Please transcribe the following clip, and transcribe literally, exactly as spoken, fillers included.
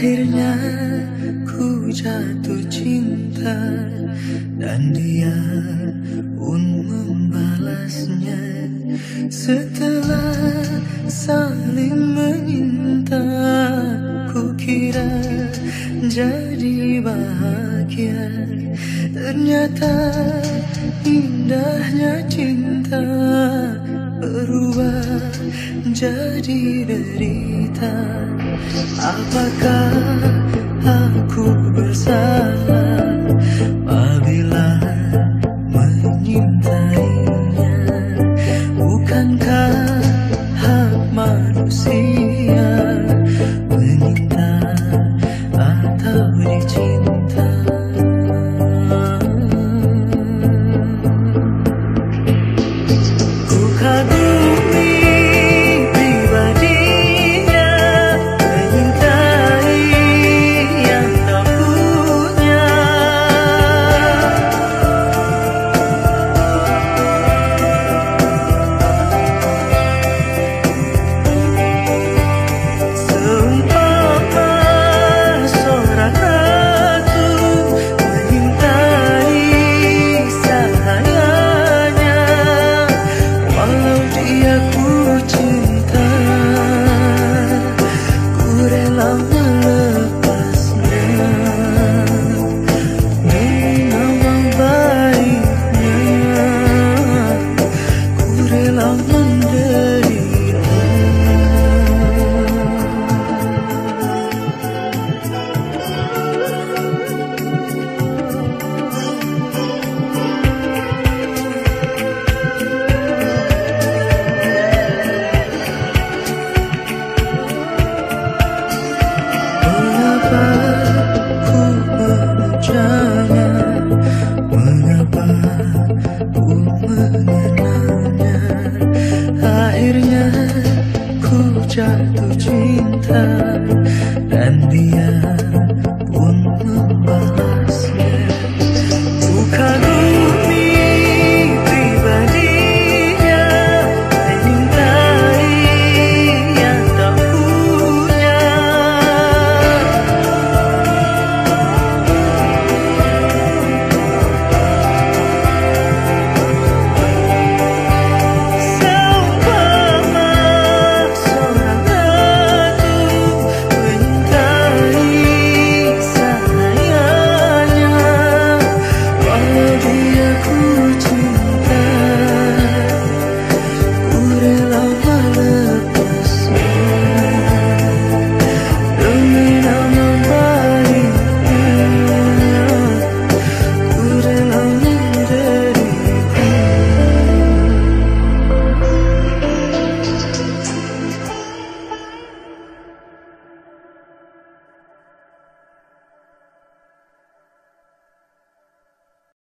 Akhirnya ku jatuh cinta dan dia pun membalasnya. Setelah saling meminta, ku kira jadi bahagia. Ternyata indahnya cinta berubah jadi derita. Apakah aku bersalah apabila menyintainya? Bukankah hak manusia meminta atau dicinta? Ku kagumi pribadinya, menyintai yang tak punya. Seumpama seorang ratu menyintai sayangnya, walau dia ku cinta, ku rela melepasnya demi nama baiknya. Ku rela menderita. Mengapa ku memujanya? Mengapa ku mengenalnya? Akhirnya ku jatuh cinta dan dia